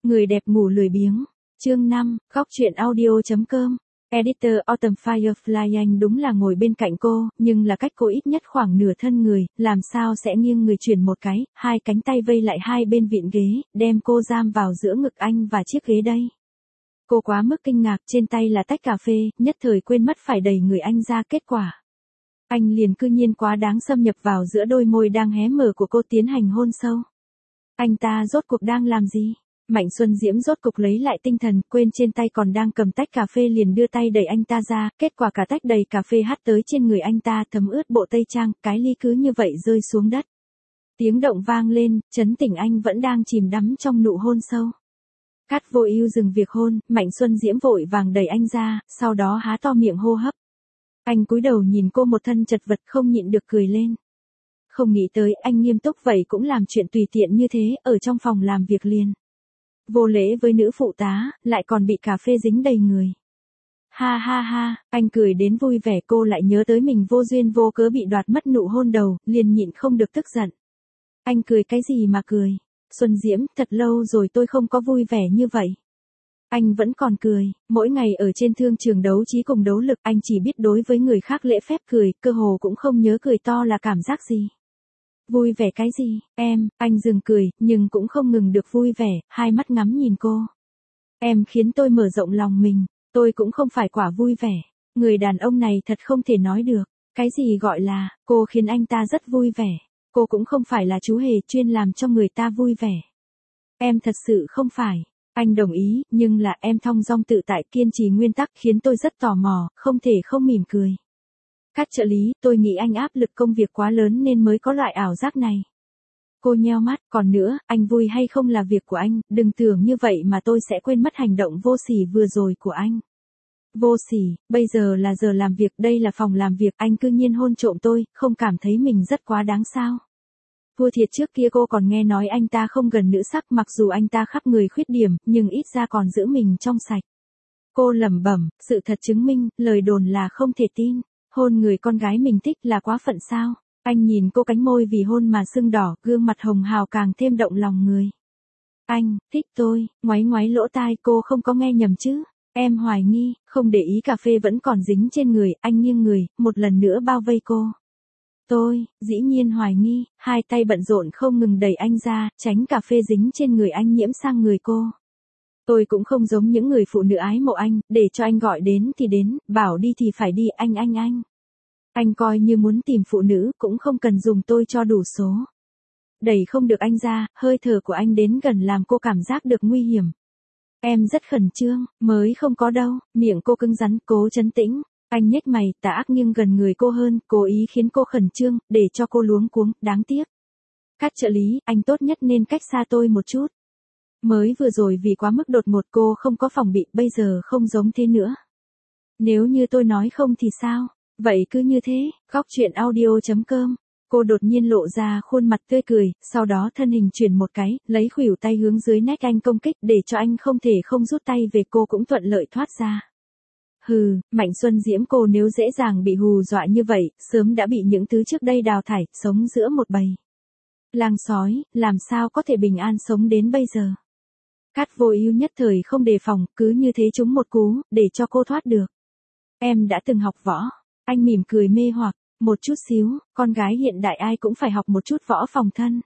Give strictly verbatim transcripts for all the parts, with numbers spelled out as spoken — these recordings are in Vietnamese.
Người đẹp ngủ lười biếng. Chương năm, góc truyện audio.com. Editor Autumn Firefly anh đúng là ngồi bên cạnh cô, nhưng là cách cô ít nhất khoảng nửa thân người, làm sao sẽ nghiêng người chuyển một cái, hai cánh tay vây lại hai bên vịn ghế, đem cô giam vào giữa ngực anh và chiếc ghế đây. Cô quá mức kinh ngạc, trên tay là tách cà phê, nhất thời quên mất phải đẩy người anh ra, kết quả. Anh liền cư nhiên quá đáng xâm nhập vào giữa đôi môi đang hé mở của cô tiến hành hôn sâu. Anh ta rốt cuộc đang làm gì? Mạnh Xuân Diễm rốt cục lấy lại tinh thần, quên trên tay còn đang cầm tách cà phê liền đưa tay đẩy anh ta ra, kết quả cả tách đầy cà phê hắt tới trên người anh ta thấm ướt bộ tây trang, cái ly cứ như vậy rơi xuống đất. Tiếng động vang lên, chấn tỉnh anh vẫn đang chìm đắm trong nụ hôn sâu. Cát Vô Ưu dừng việc hôn, Mạnh Xuân Diễm vội vàng đẩy anh ra, sau đó há to miệng hô hấp. Anh cúi đầu nhìn cô một thân chật vật không nhịn được cười lên. Không nghĩ tới anh nghiêm túc vậy cũng làm chuyện tùy tiện như thế, ở trong phòng làm việc liền. Vô lễ với nữ phụ tá, lại còn bị cà phê dính đầy người. Ha ha ha, anh cười đến vui vẻ, cô lại nhớ tới mình vô duyên vô cớ bị đoạt mất nụ hôn đầu, liền nhịn không được tức giận. Anh cười cái gì mà cười? Xuân Diễm, thật lâu rồi tôi không có vui vẻ như vậy. Anh vẫn còn cười, mỗi ngày ở trên thương trường đấu trí cùng đấu lực, anh chỉ biết đối với người khác lễ phép cười, cơ hồ cũng không nhớ cười to là cảm giác gì. Vui vẻ cái gì, em, anh dừng cười, nhưng cũng không ngừng được vui vẻ, hai mắt ngắm nhìn cô. Em khiến tôi mở rộng lòng mình, tôi cũng không phải quả vui vẻ. Người đàn ông này thật không thể nói được, cái gì gọi là, cô khiến anh ta rất vui vẻ. Cô cũng không phải là chú hề chuyên làm cho người ta vui vẻ. Em thật sự không phải. Anh đồng ý, nhưng là em thong dong tự tại kiên trì nguyên tắc khiến tôi rất tò mò, không thể không mỉm cười. Các trợ lý, tôi nghĩ anh áp lực công việc quá lớn nên mới có loại ảo giác này. Cô nheo mắt, còn nữa, anh vui hay không là việc của anh, đừng tưởng như vậy mà tôi sẽ quên mất hành động vô sỉ vừa rồi của anh. Vô sỉ, bây giờ là giờ làm việc, đây là phòng làm việc, anh cư nhiên hôn trộm tôi, không cảm thấy mình rất quá đáng sao? Thua thiệt trước kia cô còn nghe nói anh ta không gần nữ sắc, mặc dù anh ta khắp người khuyết điểm, nhưng ít ra còn giữ mình trong sạch. Cô lẩm bẩm, sự thật chứng minh, lời đồn là không thể tin. Hôn người con gái mình thích là quá phận sao? Anh nhìn cô cánh môi vì hôn mà sưng đỏ, gương mặt hồng hào càng thêm động lòng người. Anh, thích tôi, ngoáy ngoáy lỗ tai, cô không có nghe nhầm chứ? Em hoài nghi, không để ý cà phê vẫn còn dính trên người, anh nghiêng người, một lần nữa bao vây cô. Tôi, dĩ nhiên hoài nghi, hai tay bận rộn không ngừng đẩy anh ra, tránh cà phê dính trên người anh nhiễm sang người cô. Tôi cũng không giống những người phụ nữ ái mộ anh, để cho anh gọi đến thì đến, bảo đi thì phải đi, anh anh anh. Anh coi như muốn tìm phụ nữ, cũng không cần dùng tôi cho đủ số. Đẩy không được anh ra, hơi thở của anh đến gần làm cô cảm giác được nguy hiểm. Em rất khẩn trương, mới không có đâu, miệng cô cứng rắn, cố trấn tĩnh. Anh nhếch mày, tà ác nghiêng gần người cô hơn, cố ý khiến cô khẩn trương, để cho cô luống cuống, đáng tiếc. Các trợ lý, anh tốt nhất nên cách xa tôi một chút. Mới vừa rồi vì quá mức đột ngột cô không có phòng bị, bây giờ không giống thế nữa. Nếu như tôi nói không thì sao? Vậy cứ như thế, góc truyện audio.com. Cô đột nhiên lộ ra khuôn mặt tươi cười, sau đó thân hình chuyển một cái, lấy khuỷu tay hướng dưới nách anh công kích để cho anh không thể không rút tay về, cô cũng thuận lợi thoát ra. Hừ, Mạnh Xuân Diễm, cô nếu dễ dàng bị hù dọa như vậy, sớm đã bị những thứ trước đây đào thải, sống giữa một bầy lang sói, làm sao có thể bình an sống đến bây giờ. Cát Vô Ưu nhất thời không đề phòng, cứ như thế trúng một cú, để cho cô thoát được. Em đã từng học võ. Anh mỉm cười mê hoặc, một chút xíu, con gái hiện đại ai cũng phải học một chút võ phòng thân.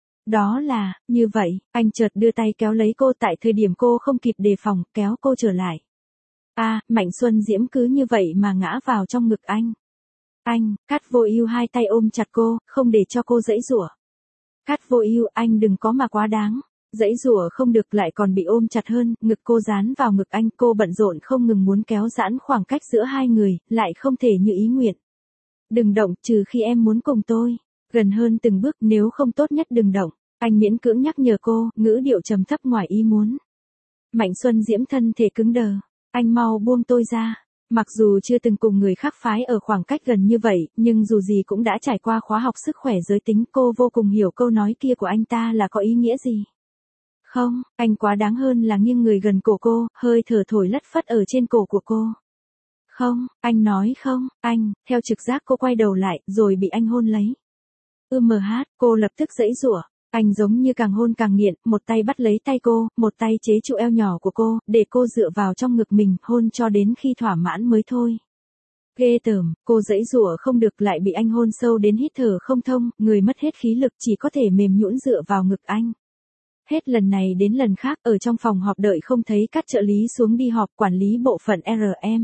Đó là, như vậy, anh chợt đưa tay kéo lấy cô tại thời điểm cô không kịp đề phòng, kéo cô trở lại. A, à, Mạnh Xuân Diễm cứ như vậy mà ngã vào trong ngực anh. Anh, Cát Vô Ưu hai tay ôm chặt cô, không để cho cô giãy giụa. Cát Vô Ưu, anh đừng có mà quá đáng. Giãy giụa không được lại còn bị ôm chặt hơn, ngực cô dán vào ngực anh, cô bận rộn không ngừng muốn kéo giãn khoảng cách giữa hai người, lại không thể như ý nguyện. Đừng động, trừ khi em muốn cùng tôi. Gần hơn từng bước, nếu không tốt nhất đừng động. Anh miễn cưỡng nhắc nhở cô, ngữ điệu trầm thấp ngoài ý muốn. Mạnh Xuân Diễm thân thể cứng đờ. Anh mau buông tôi ra. Mặc dù chưa từng cùng người khác phái ở khoảng cách gần như vậy, nhưng dù gì cũng đã trải qua khóa học sức khỏe giới tính, cô vô cùng hiểu câu nói kia của anh ta là có ý nghĩa gì. Không, anh quá đáng hơn là nghiêng người gần cổ cô, hơi thở thổi lất phất ở trên cổ của cô. Không, anh nói không, anh, theo trực giác cô quay đầu lại, rồi bị anh hôn lấy. Ưm mờ hát, cô lập tức giãy giụa, Anh giống như càng hôn càng nghiện, một tay bắt lấy tay cô, một tay chế trụ eo nhỏ của cô, để cô dựa vào trong ngực mình, hôn cho đến khi thỏa mãn mới thôi. Ghê tởm, cô giãy giụa không được lại bị anh hôn sâu đến hít thở không thông, người mất hết khí lực chỉ có thể mềm nhũn dựa vào ngực anh. Hết lần này đến lần khác ở trong phòng họp đợi không thấy các trợ lý xuống đi họp, quản lý bộ phận R M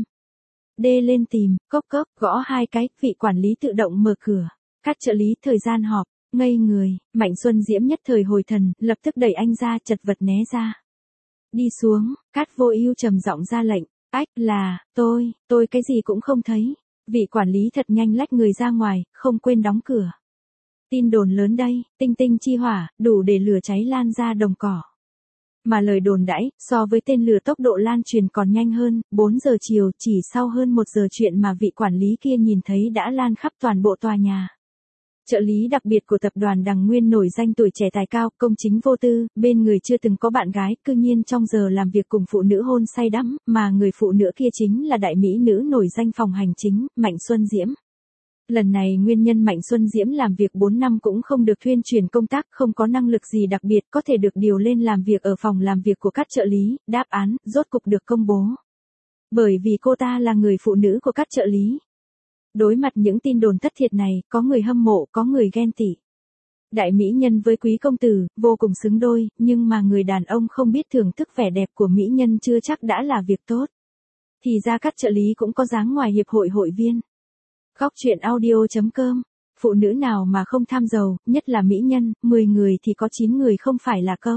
D lên tìm, cốc cốc, gõ hai cái, vị quản lý tự động mở cửa. Các trợ lý thời gian họp, ngây người, Mạnh Xuân Diễm nhất thời hồi thần, lập tức đẩy anh ra, chật vật né ra. Đi xuống, Cát Vô Ưu trầm giọng ra lệnh, ách là, tôi, tôi cái gì cũng không thấy. Vị quản lý thật nhanh lách người ra ngoài, không quên đóng cửa. Tin đồn lớn đây, tinh tinh chi hỏa, đủ để lửa cháy lan ra đồng cỏ. Mà lời đồn đãi, so với tên lửa tốc độ lan truyền còn nhanh hơn, bốn giờ chiều chỉ sau hơn một giờ chuyện mà vị quản lý kia nhìn thấy đã lan khắp toàn bộ tòa nhà. Trợ lý đặc biệt của tập đoàn Đằng Nguyên nổi danh tuổi trẻ tài cao, công chính vô tư, bên người chưa từng có bạn gái, cư nhiên trong giờ làm việc cùng phụ nữ hôn say đắm, mà người phụ nữ kia chính là đại mỹ nữ nổi danh phòng hành chính, Mạnh Xuân Diễm. Lần này nguyên nhân Mạnh Xuân Diễm làm việc bốn năm cũng không được thuyên truyền công tác, không có năng lực gì đặc biệt có thể được điều lên làm việc ở phòng làm việc của các trợ lý, đáp án, rốt cục được công bố. Bởi vì cô ta là người phụ nữ của các trợ lý. Đối mặt những tin đồn thất thiệt này, có người hâm mộ, có người ghen tị. Đại mỹ nhân với quý công tử, vô cùng xứng đôi, nhưng mà người đàn ông không biết thưởng thức vẻ đẹp của mỹ nhân chưa chắc đã là việc tốt. Thì ra các trợ lý cũng có dáng ngoài hiệp hội hội viên. Góc truyện audio chấm com, phụ nữ nào mà không tham giàu, nhất là mỹ nhân, mười người thì có chín người không phải là câu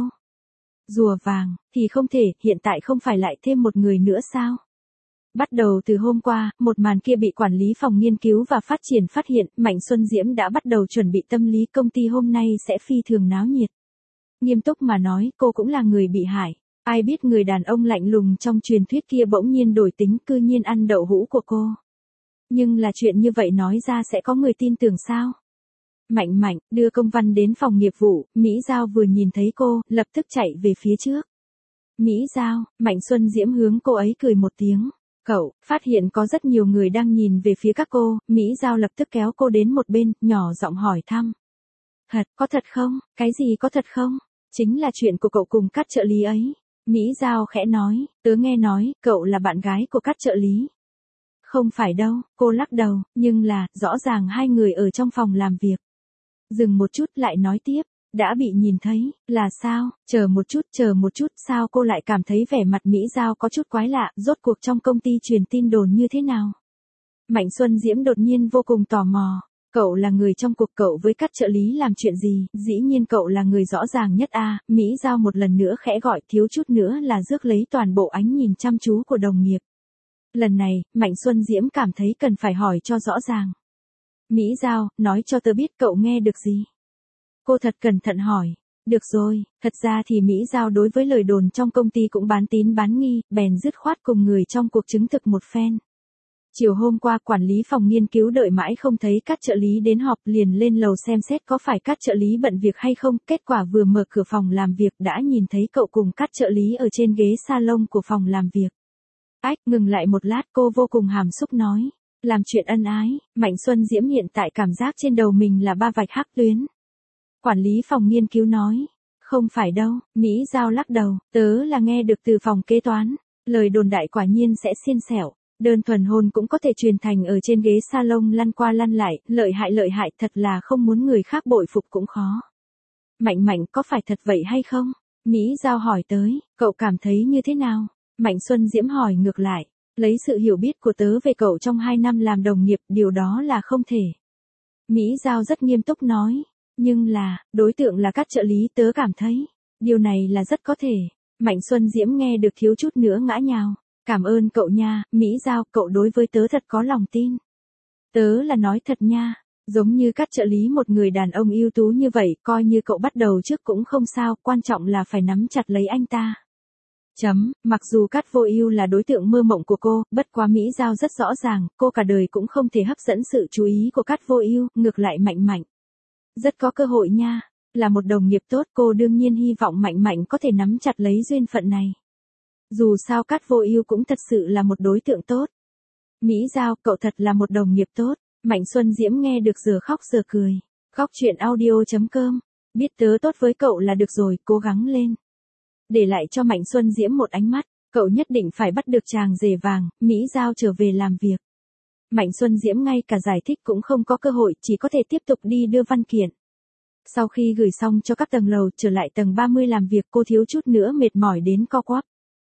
rùa vàng, thì không thể, hiện tại không phải lại thêm một người nữa sao? Bắt đầu từ hôm qua, một màn kia bị quản lý phòng nghiên cứu và phát triển phát hiện, Mạnh Xuân Diễm đã bắt đầu chuẩn bị tâm lý công ty hôm nay sẽ phi thường náo nhiệt. Nghiêm túc mà nói, cô cũng là người bị hại. Ai biết người đàn ông lạnh lùng trong truyền thuyết kia bỗng nhiên đổi tính, cư nhiên ăn đậu hũ của cô. Nhưng là chuyện như vậy nói ra sẽ có người tin tưởng sao? Mạnh Mạnh, đưa công văn đến phòng nghiệp vụ, Mỹ Giao vừa nhìn thấy cô, lập tức chạy về phía trước. Mỹ Giao, Mạnh Xuân Diễm hướng cô ấy cười một tiếng. Cậu, phát hiện có rất nhiều người đang nhìn về phía các cô, Mỹ Giao lập tức kéo cô đến một bên, nhỏ giọng hỏi thăm. Thật, có thật không? Cái gì có thật không? Chính là chuyện của cậu cùng các trợ lý ấy. Mỹ Giao khẽ nói, tớ nghe nói, cậu là bạn gái của các trợ lý. Không phải đâu, cô lắc đầu, nhưng là, rõ ràng hai người ở trong phòng làm việc. Dừng một chút lại nói tiếp, đã bị nhìn thấy, là sao, chờ một chút, chờ một chút, sao cô lại cảm thấy vẻ mặt Mỹ Giao có chút quái lạ, rốt cuộc trong công ty truyền tin đồn như thế nào? Mạnh Xuân Diễm đột nhiên vô cùng tò mò, cậu là người trong cuộc, cậu với các trợ lý làm chuyện gì, dĩ nhiên cậu là người rõ ràng nhất a. À, Mỹ Giao một lần nữa khẽ gọi, thiếu chút nữa là rước lấy toàn bộ ánh nhìn chăm chú của đồng nghiệp. Lần này, Mạnh Xuân Diễm cảm thấy cần phải hỏi cho rõ ràng. Mỹ Giao, nói cho tớ biết cậu nghe được gì? Cô thật cẩn thận hỏi. Được rồi, thật ra thì Mỹ Giao đối với lời đồn trong công ty cũng bán tín bán nghi, bèn dứt khoát cùng người trong cuộc chứng thực một phen. Chiều hôm qua quản lý phòng nghiên cứu đợi mãi không thấy các trợ lý đến họp, liền lên lầu xem xét có phải các trợ lý bận việc hay không, kết quả vừa mở cửa phòng làm việc đã nhìn thấy cậu cùng các trợ lý ở trên ghế salon của phòng làm việc. Ách, ngừng lại một lát, cô vô cùng hàm xúc nói, làm chuyện ân ái, Mạnh Xuân Diễm hiện tại cảm giác trên đầu mình là ba vạch hắc tuyến. Quản lý phòng nghiên cứu nói, không phải đâu, Mỹ Giao lắc đầu, tớ là nghe được từ phòng kế toán, lời đồn đại quả nhiên sẽ xiên xẻo, đơn thuần hôn cũng có thể truyền thành ở trên ghế salon lăn qua lăn lại, lợi hại lợi hại, thật là không muốn người khác bội phục cũng khó. Mạnh Mạnh, có phải thật vậy hay không? Mỹ Giao hỏi tới, cậu cảm thấy như thế nào? Mạnh Xuân Diễm hỏi ngược lại, lấy sự hiểu biết của tớ về cậu trong hai năm làm đồng nghiệp, điều đó là không thể. Mỹ Giao rất nghiêm túc nói, nhưng là, đối tượng là các trợ lý, tớ cảm thấy, điều này là rất có thể. Mạnh Xuân Diễm nghe được thiếu chút nữa ngã nhào, cảm ơn cậu nha, Mỹ Giao, cậu đối với tớ thật có lòng tin. Tớ là nói thật nha, giống như các trợ lý một người đàn ông ưu tú như vậy, coi như cậu bắt đầu trước cũng không sao, quan trọng là phải nắm chặt lấy anh ta. Chấm, mặc dù Cát Vô Ưu là đối tượng mơ mộng của cô, bất quá Mỹ Giao rất rõ ràng, cô cả đời cũng không thể hấp dẫn sự chú ý của Cát Vô Ưu, ngược lại Mạnh Mạnh rất có cơ hội nha, là một đồng nghiệp tốt, cô đương nhiên hy vọng Mạnh Mạnh có thể nắm chặt lấy duyên phận này. Dù sao Cát Vô Ưu cũng thật sự là một đối tượng tốt. Mỹ Giao, cậu thật là một đồng nghiệp tốt. Mạnh Xuân Diễm nghe được giờ khóc giờ cười. Góc truyện audio chấm com Biết tớ tốt với cậu là được rồi, cố gắng lên. Để lại cho Mạnh Xuân Diễm một ánh mắt, cậu nhất định phải bắt được chàng rể vàng, Mỹ Giao trở về làm việc. Mạnh Xuân Diễm ngay cả giải thích cũng không có cơ hội, chỉ có thể tiếp tục đi đưa văn kiện. Sau khi gửi xong cho các tầng lầu, trở lại tầng ba mươi làm việc, cô thiếu chút nữa mệt mỏi đến co quắp.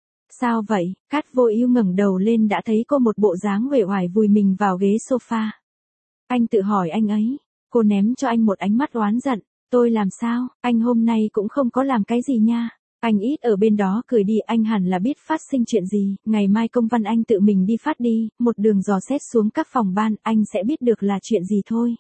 Sao vậy? Cát Vô Ưu ngẩng đầu lên đã thấy cô một bộ dáng uể oải vùi mình vào ghế sofa. Anh tự hỏi anh ấy. Cô ném cho anh một ánh mắt oán giận. Tôi làm sao? Anh hôm nay cũng không có làm cái gì nha. Anh ít ở bên đó cười đi, anh hẳn là biết phát sinh chuyện gì, ngày mai công văn anh tự mình đi phát đi, một đường dò xét xuống các phòng ban, anh sẽ biết được là chuyện gì thôi.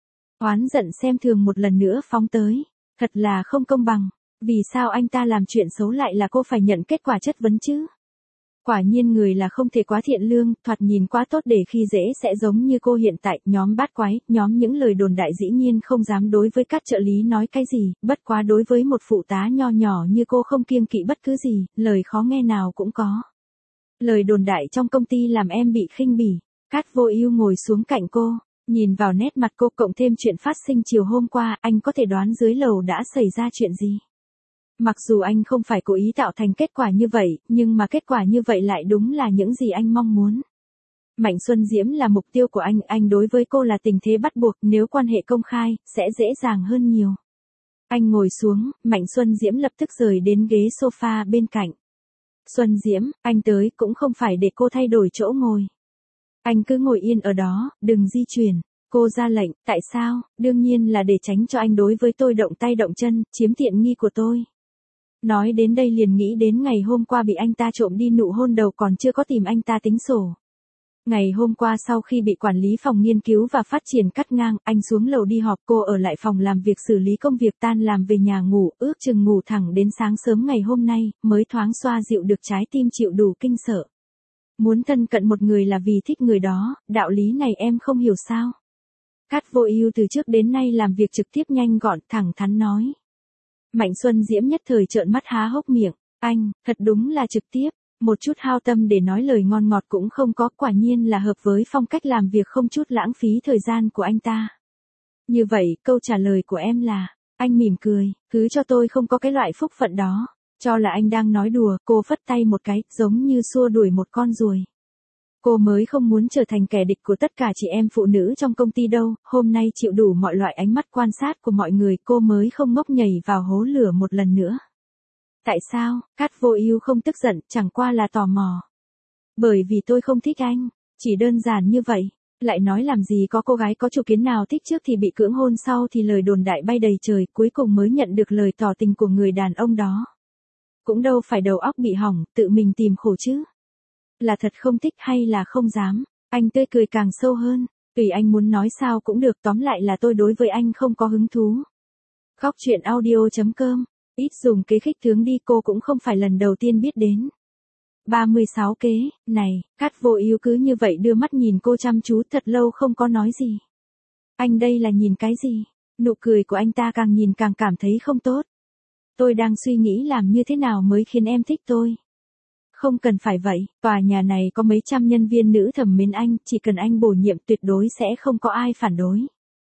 Oán giận xem thường một lần nữa phóng tới. Thật là không công bằng. Vì sao anh ta làm chuyện xấu lại là cô phải nhận kết quả chất vấn chứ? Quả nhiên người là không thể quá thiện lương, thoạt nhìn quá tốt để khi dễ sẽ giống như cô hiện tại, nhóm bát quái, nhóm những lời đồn đại dĩ nhiên không dám đối với các trợ lý nói cái gì, bất quá đối với một phụ tá nho nhỏ như cô không kiêng kỵ bất cứ gì, lời khó nghe nào cũng có. Lời đồn đại trong công ty làm em bị khinh bỉ. Cát Vô Ưu ngồi xuống cạnh cô, nhìn vào nét mặt cô cộng thêm chuyện phát sinh chiều hôm qua, anh có thể đoán dưới lầu đã xảy ra chuyện gì. Mặc dù anh không phải cố ý tạo thành kết quả như vậy, nhưng mà kết quả như vậy lại đúng là những gì anh mong muốn. Mạnh Xuân Diễm là mục tiêu của anh, anh đối với cô là tình thế bắt buộc, nếu quan hệ công khai, sẽ dễ dàng hơn nhiều. Anh ngồi xuống, Mạnh Xuân Diễm lập tức rời đến ghế sofa bên cạnh. Xuân Diễm, anh tới cũng không phải để cô thay đổi chỗ ngồi. Anh cứ ngồi yên ở đó, đừng di chuyển. Cô ra lệnh, tại sao? Đương nhiên là để tránh cho anh đối với tôi động tay động chân, chiếm tiện nghi của tôi. Nói đến đây liền nghĩ đến ngày hôm qua bị anh ta trộm đi nụ hôn đầu còn chưa có tìm anh ta tính sổ. Ngày hôm qua sau khi bị quản lý phòng nghiên cứu và phát triển cắt ngang, anh xuống lầu đi họp, cô ở lại phòng làm việc xử lý công việc, tan làm về nhà ngủ, ước chừng ngủ thẳng đến sáng sớm ngày hôm nay, mới thoáng xoa dịu được trái tim chịu đủ kinh sợ. Muốn thân cận một người là vì thích người đó, đạo lý này em không hiểu sao? Cát Vô Ưu từ trước đến nay làm việc trực tiếp nhanh gọn, thẳng thắn nói. Mạnh Xuân Diễm nhất thời trợn mắt há hốc miệng, anh, thật đúng là trực tiếp, một chút hao tâm để nói lời ngon ngọt cũng không có, quả nhiên là hợp với phong cách làm việc không chút lãng phí thời gian của anh ta. Như vậy, câu trả lời của em là, anh mỉm cười, cứ cho tôi không có cái loại phúc phận đó, cho là anh đang nói đùa, cô phất tay một cái, giống như xua đuổi một con ruồi. Cô mới không muốn trở thành kẻ địch của tất cả chị em phụ nữ trong công ty đâu, hôm nay chịu đủ mọi loại ánh mắt quan sát của mọi người, cô mới không ngốc nhảy vào hố lửa một lần nữa. Tại sao? Cát Vô Ưu không tức giận, chẳng qua là tò mò. Bởi vì tôi không thích anh, chỉ đơn giản như vậy. Lại nói làm gì có cô gái có chủ kiến nào thích trước thì bị cưỡng hôn sau thì lời đồn đại bay đầy trời, cuối cùng mới nhận được lời tỏ tình của người đàn ông đó. Cũng đâu phải đầu óc bị hỏng, tự mình tìm khổ chứ. Là thật không thích hay là không dám? Anh tươi cười càng sâu hơn. Tùy anh muốn nói sao cũng được, tóm lại là tôi đối với anh không có hứng thú. Góc truyện audio chấm com. Ít dùng kế khích tướng đi, cô cũng không phải lần đầu tiên biết đến. ba mươi sáu kế, này, Cát Vô Ưu cứ như vậy đưa mắt nhìn cô chăm chú thật lâu không có nói gì. Anh đây là nhìn cái gì? Nụ cười của anh ta càng nhìn càng cảm thấy không tốt. Tôi đang suy nghĩ làm như thế nào mới khiến em thích tôi. Không cần phải vậy, tòa nhà này có mấy trăm nhân viên nữ thầm mến anh, chỉ cần anh bổ nhiệm tuyệt đối sẽ không có ai phản đối.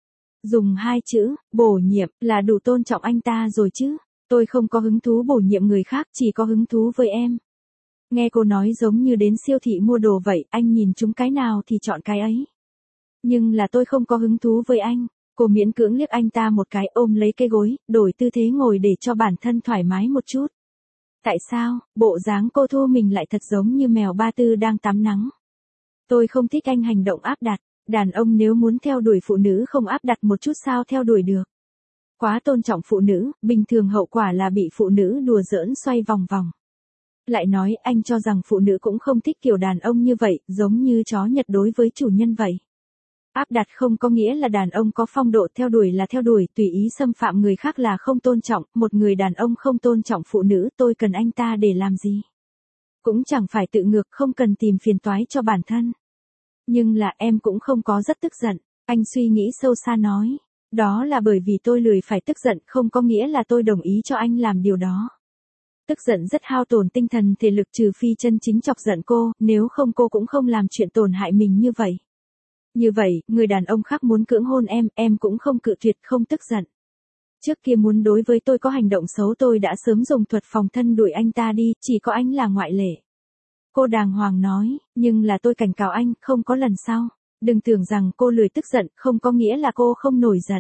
Dùng hai chữ, bổ nhiệm, là đủ tôn trọng anh ta rồi chứ. Tôi không có hứng thú bổ nhiệm người khác, chỉ có hứng thú với em. Nghe cô nói giống như đến siêu thị mua đồ vậy, anh nhìn chúng cái nào thì chọn cái ấy. Nhưng là tôi không có hứng thú với anh. Cô miễn cưỡng liếc anh ta một cái, ôm lấy cái gối, đổi tư thế ngồi để cho bản thân thoải mái một chút. Tại sao? Bộ dáng cô thu mình lại thật giống như mèo ba tư đang tắm nắng. Tôi không thích anh hành động áp đặt. Đàn ông nếu muốn theo đuổi phụ nữ không áp đặt một chút sao theo đuổi được. Quá tôn trọng phụ nữ, bình thường hậu quả là bị phụ nữ đùa giỡn xoay vòng vòng. Lại nói anh cho rằng phụ nữ cũng không thích kiểu đàn ông như vậy, giống như chó Nhật đối với chủ nhân vậy. Áp đặt không có nghĩa là đàn ông có phong độ, theo đuổi là theo đuổi, tùy ý xâm phạm người khác là không tôn trọng, một người đàn ông không tôn trọng phụ nữ, tôi cần anh ta để làm gì? Cũng chẳng phải tự ngược, không cần tìm phiền toái cho bản thân. Nhưng là em cũng không có rất tức giận, anh suy nghĩ sâu xa nói. Đó là bởi vì tôi lười phải tức giận, không có nghĩa là tôi đồng ý cho anh làm điều đó. Tức giận rất hao tổn tinh thần thể lực, trừ phi chân chính chọc giận cô, nếu không cô cũng không làm chuyện tổn hại mình như vậy. Như vậy, người đàn ông khác muốn cưỡng hôn em, em cũng không cự tuyệt, không tức giận. Trước kia muốn đối với tôi có hành động xấu tôi đã sớm dùng thuật phòng thân đuổi anh ta đi, chỉ có anh là ngoại lệ. Cô đàng hoàng nói, nhưng là tôi cảnh cáo anh, không có lần sau. Đừng tưởng rằng cô lười tức giận, không có nghĩa là cô không nổi giận.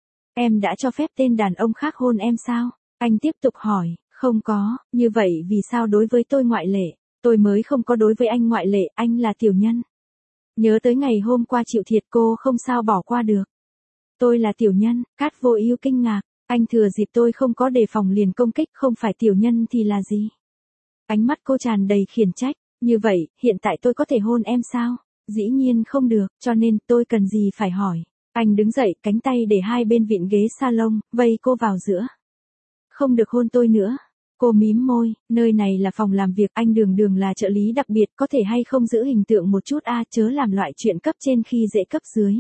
Em đã cho phép tên đàn ông khác hôn em sao? Anh tiếp tục hỏi, không có, như vậy vì sao đối với tôi ngoại lệ? Tôi mới không có đối với anh ngoại lệ, anh là tiểu nhân. Nhớ tới ngày hôm qua chịu thiệt cô không sao bỏ qua được. Tôi là tiểu nhân, Cát Vô Ưu kinh ngạc, anh thừa dịp tôi không có đề phòng liền công kích, không phải tiểu nhân thì là gì? Ánh mắt cô tràn đầy khiển trách, như vậy, hiện tại tôi có thể hôn em sao? Dĩ nhiên không được, cho nên tôi cần gì phải hỏi. Anh đứng dậy, cánh tay để hai bên vịn ghế salon, vây cô vào giữa. Không được hôn tôi nữa. Cô mím môi, nơi này là phòng làm việc, anh đường đường là trợ lý đặc biệt, có thể hay không giữ hình tượng một chút a, chớ làm loại chuyện cấp trên khi dễ cấp dưới.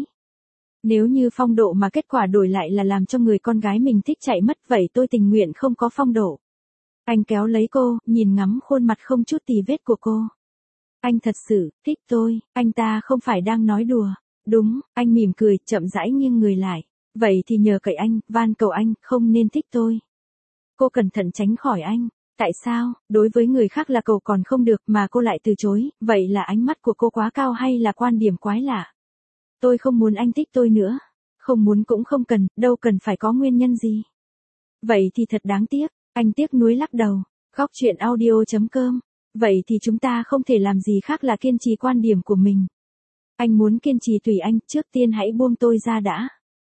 Nếu như phong độ mà kết quả đổi lại là làm cho người con gái mình thích chạy mất, vậy tôi tình nguyện không có phong độ. Anh kéo lấy cô, nhìn ngắm khuôn mặt không chút tì vết của cô. Anh thật sự thích tôi, anh ta không phải đang nói đùa. Đúng, anh mỉm cười, chậm rãi nghiêng người lại. Vậy thì nhờ cậy anh, van cầu anh, không nên thích tôi. Cô cẩn thận tránh khỏi anh. Tại sao, đối với người khác là cầu còn không được mà cô lại từ chối, vậy là ánh mắt của cô quá cao hay là quan điểm quái lạ? Tôi không muốn anh thích tôi nữa. Không muốn cũng không cần, đâu cần phải có nguyên nhân gì. Vậy thì thật đáng tiếc, anh tiếc nuối lắc đầu. Góc truyện audio chấm com. Vậy thì chúng ta không thể làm gì khác là kiên trì quan điểm của mình. Anh muốn kiên trì tùy anh, trước tiên hãy buông tôi ra đã.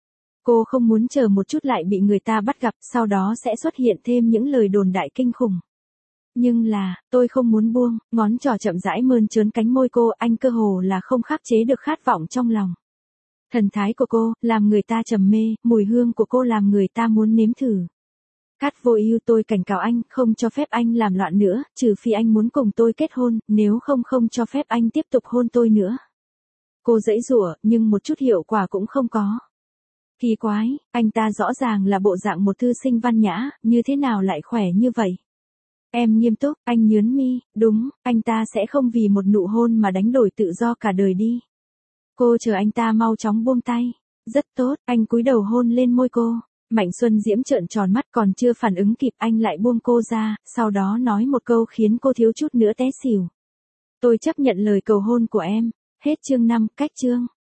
Cô không muốn chờ một chút lại bị người ta bắt gặp, sau đó sẽ xuất hiện thêm những lời đồn đại kinh khủng. Nhưng là, tôi không muốn buông, ngón trỏ chậm rãi mơn trớn cánh môi cô, anh cơ hồ là không khắc chế được khát vọng trong lòng. Thần thái của cô, làm người ta trầm mê, mùi hương của cô làm người ta muốn nếm thử. Cát Vô Ưu, tôi cảnh cáo anh, không cho phép anh làm loạn nữa, trừ phi anh muốn cùng tôi kết hôn, nếu không không cho phép anh tiếp tục hôn tôi nữa. Cô giãy giụa, nhưng một chút hiệu quả cũng không có. Kỳ quái, anh ta rõ ràng là bộ dạng một thư sinh văn nhã, như thế nào lại khỏe như vậy? Em nghiêm túc, anh nhướng mi, đúng, anh ta sẽ không vì một nụ hôn mà đánh đổi tự do cả đời đi. Cô chờ anh ta mau chóng buông tay. Rất tốt, anh cúi đầu hôn lên môi cô. Mạnh Xuân Diễm trợn tròn mắt, còn chưa phản ứng kịp anh lại buông cô ra, sau đó nói một câu khiến cô thiếu chút nữa té xỉu. Tôi chấp nhận lời cầu hôn của em. Hết chương năm, cách chương.